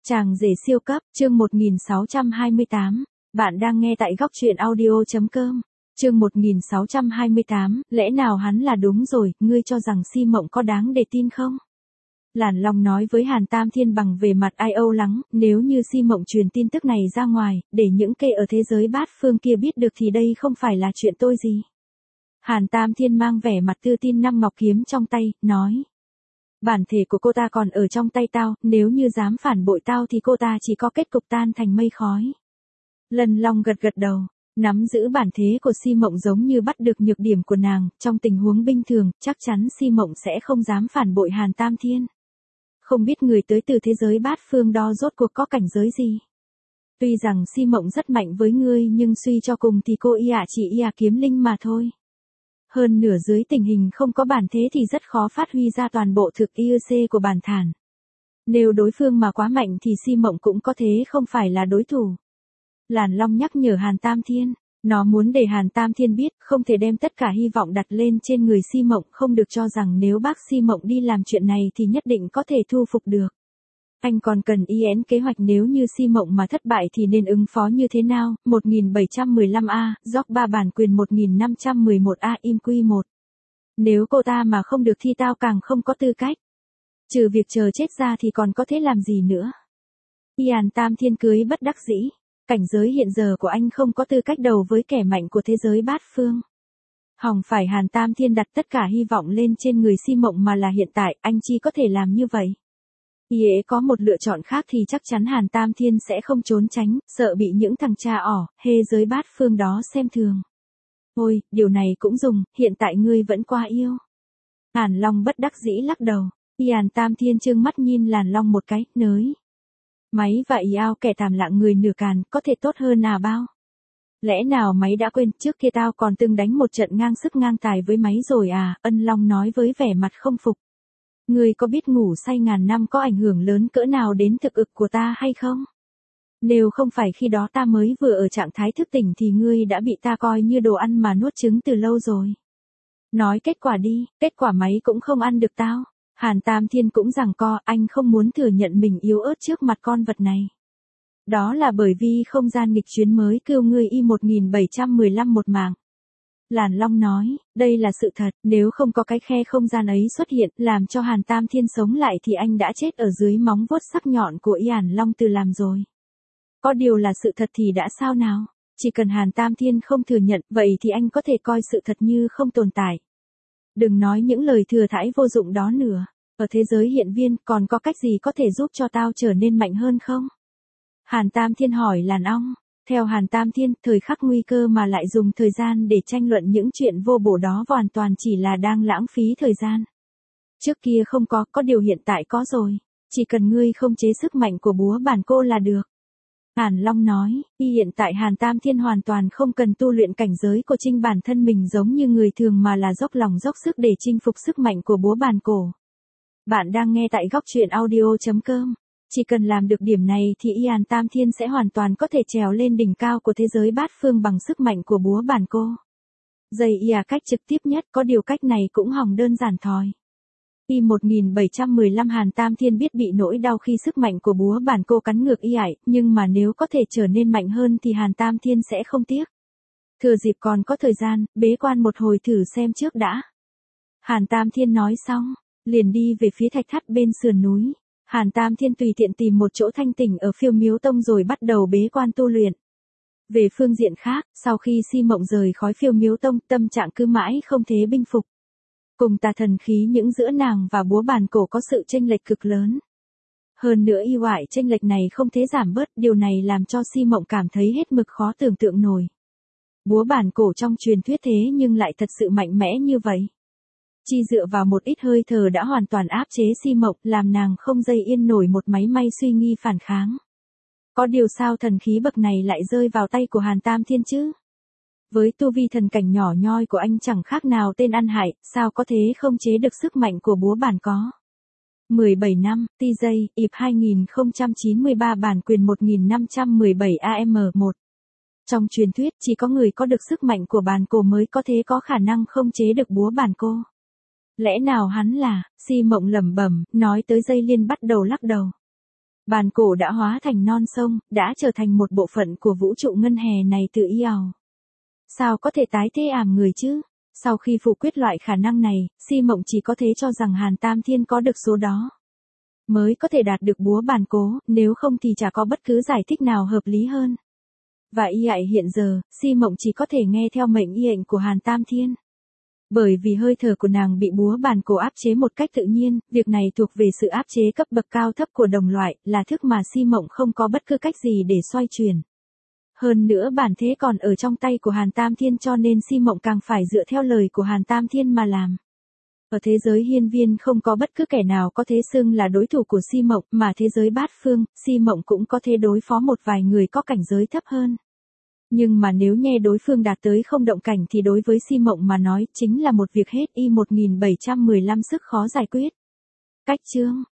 Chàng rể siêu cấp, chương 1628, bạn đang nghe tại góc truyện audio.com. Chương 1628, lẽ nào hắn là đúng rồi, ngươi cho rằng Si Mộng có đáng để tin không? Làn Long nói với Hàn Tam Thiên bằng về mặt ai âu lắng, nếu như Si Mộng truyền tin tức này ra ngoài, để những kê ở thế giới bát phương kia biết được thì đây không phải là chuyện tôi gì. Hàn Tam Thiên mang vẻ mặt tự tin năm ngọc kiếm trong tay, nói. Bản thể của cô ta còn ở trong tay tao, nếu như dám phản bội tao thì cô ta chỉ có kết cục tan thành mây khói. Lân Long gật gật đầu, nắm giữ bản thế của Si Mộng giống như bắt được nhược điểm của nàng, trong tình huống bình thường, chắc chắn Si Mộng sẽ không dám phản bội Hàn Tam Thiên. Không biết người tới từ thế giới bát phương đó rốt cuộc có cảnh giới gì. Tuy rằng Si Mộng rất mạnh với ngươi nhưng suy cho cùng thì cô chỉ kiếm linh mà thôi. Hơn nửa dưới tình hình không có bản thế thì rất khó phát huy ra toàn bộ thực IC của bản thản. Nếu đối phương mà quá mạnh thì Si Mộng cũng có thế không phải là đối thủ. Làn Long nhắc nhở Hàn Tam Thiên, nó muốn để Hàn Tam Thiên biết không thể đem tất cả hy vọng đặt lên trên người Si Mộng, không được cho rằng nếu bác Si Mộng đi làm chuyện này thì nhất định có thể thu phục được. Anh còn cần kế hoạch nếu như Si Mộng mà thất bại thì nên ứng phó như thế nào, 1715A, Gióc 3 bản quyền 1511A im Q1. Nếu cô ta mà không được thì tao càng không có tư cách. Trừ việc chờ chết ra thì còn có thể làm gì nữa. Hàn Tam Thiên cưới bất đắc dĩ, cảnh giới hiện giờ của anh không có tư cách đầu với kẻ mạnh của thế giới bát phương. Hỏng phải Hàn Tam Thiên đặt tất cả hy vọng lên trên người Si Mộng mà là hiện tại anh chỉ có thể làm như vậy. Có một lựa chọn khác thì chắc chắn Hàn Tam Thiên sẽ không trốn tránh, sợ bị những thằng cha hê giới bát phương đó xem thường. Ôi, điều này cũng dùng, hiện tại ngươi vẫn quá yêu. Hàn Long bất đắc dĩ lắc đầu, Hàn Tam Thiên trương mắt nhìn Làn Long một cái, nới. Máy và kẻ thảm lạng người nửa càn, có thể tốt hơn nào bao. Lẽ nào máy đã quên, trước kia tao còn từng đánh một trận ngang sức ngang tài với máy rồi à, Ân Long nói với vẻ mặt không phục. Ngươi có biết ngủ say ngàn năm có ảnh hưởng lớn cỡ nào đến thực lực của ta hay không? Nếu không phải khi đó ta mới vừa ở trạng thái thức tỉnh thì ngươi đã bị ta coi như đồ ăn mà nuốt trứng từ lâu rồi. Nói kết quả đi, kết quả máy cũng không ăn được tao. Hàn Tam Thiên cũng giằng co, anh không muốn thừa nhận mình yếu ớt trước mặt con vật này. Đó là bởi vì không gian nghịch chuyến mới cứu ngươi 1715 một mạng. Làn Long nói, đây là sự thật, nếu không có cái khe không gian ấy xuất hiện, làm cho Hàn Tam Thiên sống lại thì anh đã chết ở dưới móng vuốt sắc nhọn của Hàn Long từ làm rồi. Có điều là sự thật thì đã sao nào, chỉ cần Hàn Tam Thiên không thừa nhận, vậy thì anh có thể coi sự thật như không tồn tại. Đừng nói những lời thừa thãi vô dụng đó nữa, ở thế giới hiện viên còn có cách gì có thể giúp cho tao trở nên mạnh hơn không? Hàn Tam Thiên hỏi Làn Ong. Theo Hàn Tam Thiên, thời khắc nguy cơ mà lại dùng thời gian để tranh luận những chuyện vô bổ đó hoàn toàn chỉ là đang lãng phí thời gian. Trước kia không có điều hiện tại có rồi. Chỉ cần ngươi không chế sức mạnh của búa bản cô là được. Hàn Long nói, hiện tại Hàn Tam Thiên hoàn toàn không cần tu luyện cảnh giới của chính bản thân mình giống như người thường mà là dốc lòng dốc sức để chinh phục sức mạnh của búa bản cổ. Bạn đang nghe tại góc truyện audio.com. Chỉ cần làm được điểm này thì Hàn Tam Thiên sẽ hoàn toàn có thể trèo lên đỉnh cao của thế giới bát phương bằng sức mạnh của búa bản cô. Dây cách trực tiếp nhất, có điều cách này cũng hỏng đơn giản thòi. 1715 Hàn Tam Thiên biết bị nỗi đau khi sức mạnh của búa bản cô cắn ngược nhưng mà nếu có thể trở nên mạnh hơn thì Hàn Tam Thiên sẽ không tiếc. Thừa dịp còn có thời gian, bế quan một hồi thử xem trước đã. Hàn Tam Thiên nói xong, liền đi về phía thạch thất bên sườn núi. Hàn Tam Thiên tùy tiện tìm một chỗ thanh tỉnh ở Phiêu Miếu Tông rồi bắt đầu bế quan tu luyện. Về phương diện khác, sau khi Si Mộng rời khỏi Phiêu Miếu Tông, tâm trạng cứ mãi không thể bình phục. Cùng tà thần khí những giữa nàng và búa bản cổ có sự chênh lệch cực lớn. Hơn nữa chênh lệch này không thể giảm bớt, điều này làm cho Si Mộng cảm thấy hết mực khó tưởng tượng nổi. Búa bản cổ trong truyền thuyết thế nhưng lại thật sự mạnh mẽ như vậy. Chỉ dựa vào một ít hơi thở đã hoàn toàn áp chế Si Mộng, làm nàng không dây yên nổi một máy may suy nghi phản kháng. Có điều sao thần khí bậc này lại rơi vào tay của Hàn Tam Thiên chứ? Với tu vi thần cảnh nhỏ nhoi của anh chẳng khác nào tên ăn hại, sao có thế không chế được sức mạnh của búa bản có? 17 năm, TJ, IP 2093 bản quyền 1517 AM1. Trong truyền thuyết chỉ có người có được sức mạnh của bản cổ mới có thể có khả năng không chế được búa bản cô. Lẽ nào hắn là, Si Mộng lẩm bẩm, nói tới dây liên bắt đầu lắc đầu. Bàn cổ đã hóa thành non sông, đã trở thành một bộ phận của vũ trụ ngân hè này tự y ảo. Sao có thể tái thế ảm người chứ? Sau khi phủ quyết loại khả năng này, Si Mộng chỉ có thể cho rằng Hàn Tam Thiên có được số đó mới có thể đạt được búa bàn cố, nếu không thì chả có bất cứ giải thích nào hợp lý hơn. Và y ạy hiện giờ, Si Mộng chỉ có thể nghe theo mệnh y ệnh của Hàn Tam Thiên. Bởi vì hơi thở của nàng bị búa bàn cổ áp chế một cách tự nhiên, việc này thuộc về sự áp chế cấp bậc cao thấp của đồng loại, là thức mà Si Mộng không có bất cứ cách gì để xoay chuyển. Hơn nữa bản thế còn ở trong tay của Hàn Tam Thiên, cho nên Si Mộng càng phải dựa theo lời của Hàn Tam Thiên mà làm. Ở thế giới hiên viên không có bất cứ kẻ nào có thể xưng là đối thủ của Si Mộng, mà thế giới bát phương, Si Mộng cũng có thể đối phó một vài người có cảnh giới thấp hơn. Nhưng mà nếu nghe đối phương đạt tới không động cảnh thì đối với Si Mộng mà nói chính là một việc hết y 1715 sức khó giải quyết. Cách chương